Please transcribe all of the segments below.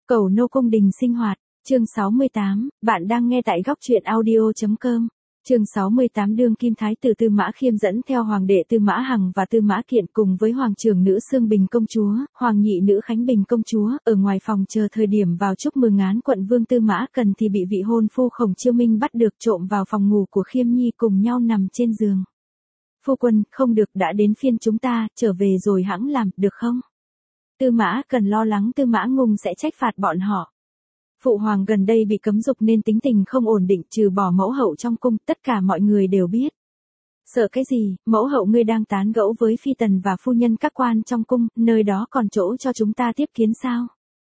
Cầu nô cung đình sinh hoạt, chương 68, bạn đang nghe tại góc truyện audio.com. Chương 68 đương kim thái tử Tư Mã Khiêm dẫn theo hoàng đệ Tư Mã Hằng và Tư Mã Kiện cùng với hoàng trưởng nữ Xương Bình công chúa, hoàng nhị nữ Khánh Bình công chúa, ở ngoài phòng chờ thời điểm vào chúc mừng án quận vương Tư Mã Cần thì bị vị hôn phu Khổng Chiêu Minh bắt được trộm vào phòng ngủ của Khiêm Nhi cùng nhau nằm trên giường. Phu quân, không được, đã đến phiên chúng ta, trở về rồi hẵng làm, được không? Tư Mã Cần lo lắng Tư Mã Ngung sẽ trách phạt bọn họ. Phụ hoàng gần đây bị cấm dục nên tính tình không ổn định, trừ bỏ mẫu hậu trong cung, tất cả mọi người đều biết. Sợ cái gì, mẫu hậu ngươi đang tán gẫu với phi tần và phu nhân các quan trong cung, nơi đó còn chỗ cho chúng ta tiếp kiến sao?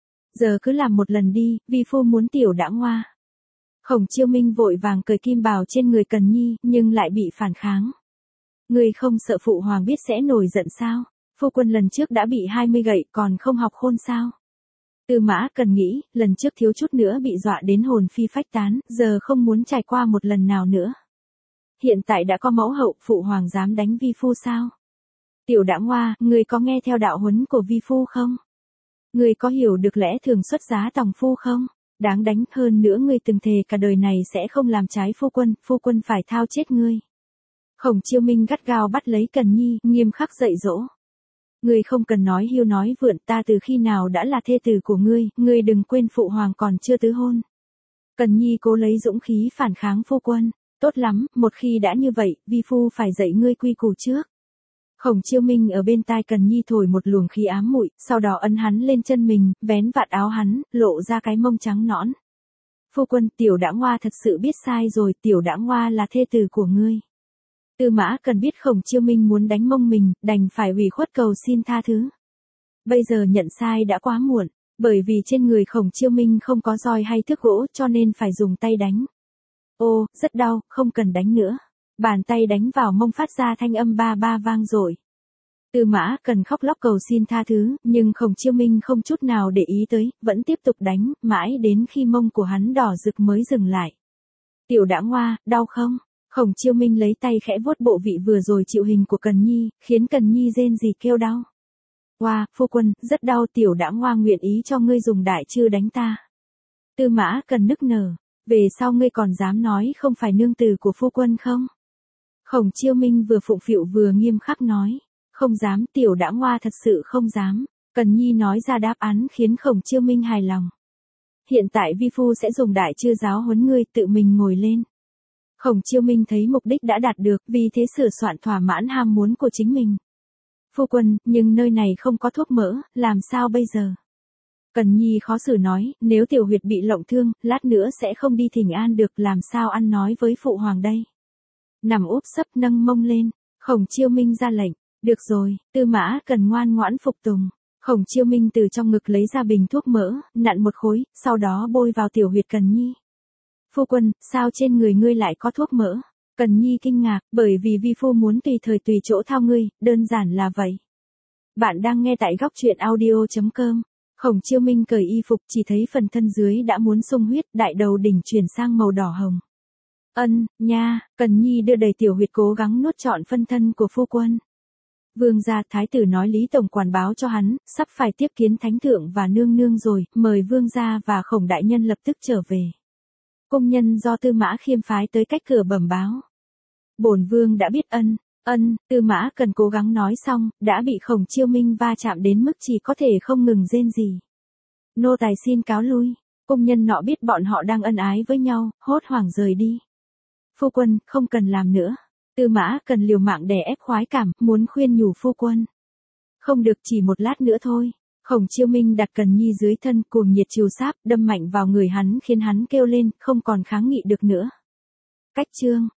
Giờ cứ làm một lần đi, vi phu muốn tiểu đãng hoa. Khổng Chiêu Minh vội vàng cởi kim bào trên người Cần Nhi, nhưng lại bị phản kháng. Ngươi không sợ phụ hoàng biết sẽ nổi giận sao? Phu quân lần trước đã bị 20 gậy còn không học khôn sao? Tư Mã Cần nghĩ, lần trước thiếu chút nữa bị dọa đến hồn phi phách tán, giờ không muốn trải qua một lần nào nữa. Hiện tại đã có mẫu hậu, phụ hoàng dám đánh vi phu sao? Tiểu đãng hoa, ngươi có nghe theo đạo huấn của vi phu không? Ngươi có hiểu được lẽ thường xuất giá tòng phu không? Đáng đánh, hơn nữa ngươi từng thề cả đời này sẽ không làm trái phu quân phải thao chết ngươi. Khổng Chiêu Minh gắt gao bắt lấy Cần Nhi, nghiêm khắc dạy dỗ. Ngươi không cần nói hiu nói vượn, ta từ khi nào đã là thê tử của ngươi đừng quên phụ hoàng còn chưa tứ hôn. Cần Nhi cố lấy dũng khí phản kháng phu quân, tốt lắm, một khi đã như vậy, vi phu phải dạy ngươi quy củ trước. Khổng Chiêu Minh ở bên tai Cần Nhi thổi một luồng khí ám muội, sau đó ấn hắn lên chân mình, vén vạt áo hắn, lộ ra cái mông trắng nõn. Phu quân, tiểu đãng hoa thật sự biết sai rồi, tiểu đãng hoa là thê tử của ngươi. Tư Mã Cần biết Khổng Chiêu Minh muốn đánh mông mình, đành phải ủy khuất cầu xin tha thứ. Bây giờ nhận sai đã quá muộn, bởi vì trên người Khổng Chiêu Minh không có roi hay thước gỗ cho nên phải dùng tay đánh. Ô, rất đau, không cần đánh nữa. Bàn tay đánh vào mông phát ra thanh âm ba ba vang dội. Tư Mã Cần khóc lóc cầu xin tha thứ, nhưng Khổng Chiêu Minh không chút nào để ý tới, vẫn tiếp tục đánh, mãi đến khi mông của hắn đỏ rực mới dừng lại. Tiểu đãng hoa, đau không? Khổng Chiêu Minh lấy tay khẽ vuốt bộ vị vừa rồi chịu hình của Cần Nhi, khiến Cần Nhi rên rỉ kêu đau. Hoa, phu quân, rất đau, tiểu đãng hoa nguyện ý cho ngươi dùng đại chư đánh ta. Tư Mã Cần nức nở, về sau ngươi còn dám nói không phải nương tử của phu quân không? Khổng Chiêu Minh vừa phụng phịu vừa nghiêm khắc nói, không dám, tiểu đãng hoa thật sự không dám. Cần Nhi nói ra đáp án khiến Khổng Chiêu Minh hài lòng. Hiện tại vi phu sẽ dùng đại chư giáo huấn ngươi, tự mình ngồi lên. Khổng Chiêu Minh thấy mục đích đã đạt được, vì thế sửa soạn thỏa mãn ham muốn của chính mình. Phu quân, nhưng nơi này không có thuốc mỡ, làm sao bây giờ? Cần Nhi khó xử nói, nếu tiểu huyệt bị lộng thương, lát nữa sẽ không đi thỉnh an được, làm sao ăn nói với phụ hoàng đây? Nằm úp sấp nâng mông lên, Khổng Chiêu Minh ra lệnh, được rồi, Tư Mã Cần ngoan ngoãn phục tùng. Khổng Chiêu Minh từ trong ngực lấy ra bình thuốc mỡ, nặn một khối, sau đó bôi vào tiểu huyệt Cần Nhi. Phu quân, sao trên người ngươi lại có thuốc mỡ? Cần Nhi kinh ngạc, bởi vì vi phu muốn tùy thời tùy chỗ thao ngươi, đơn giản là vậy. Bạn đang nghe tại góc truyện audio.com. Khổng Chiêu Minh cởi y phục, chỉ thấy phần thân dưới đã muốn sung huyết, đại đầu đỉnh chuyển sang màu đỏ hồng. Nha, Cần Nhi đưa đầy tiểu huyệt cố gắng nuốt trọn phân thân của phu quân. Vương gia, thái tử nói Lý tổng quản báo cho hắn, sắp phải tiếp kiến thánh thượng và nương nương rồi, mời vương gia và Khổng đại nhân lập tức trở về. Công nhân do Tư Mã Khiêm phái tới cách cửa bẩm báo. Bổn vương đã biết. Tư Mã Cần cố gắng nói xong, đã bị Khổng Chiêu Minh va chạm đến mức chỉ có thể không ngừng rên rỉ. Nô tài xin cáo lui. Công nhân nọ biết bọn họ đang ân ái với nhau, hốt hoảng rời đi. Phu quân, không cần làm nữa. Tư Mã Cần liều mạng đè ép khoái cảm, muốn khuyên nhủ phu quân. Không được, chỉ một lát nữa thôi. Khổng Chiêu Minh đặt Cần Nhi dưới thân, cuồng nhiệt chiều sáp, đâm mạnh vào người hắn khiến hắn kêu lên, không còn kháng nghị được nữa. Cách chương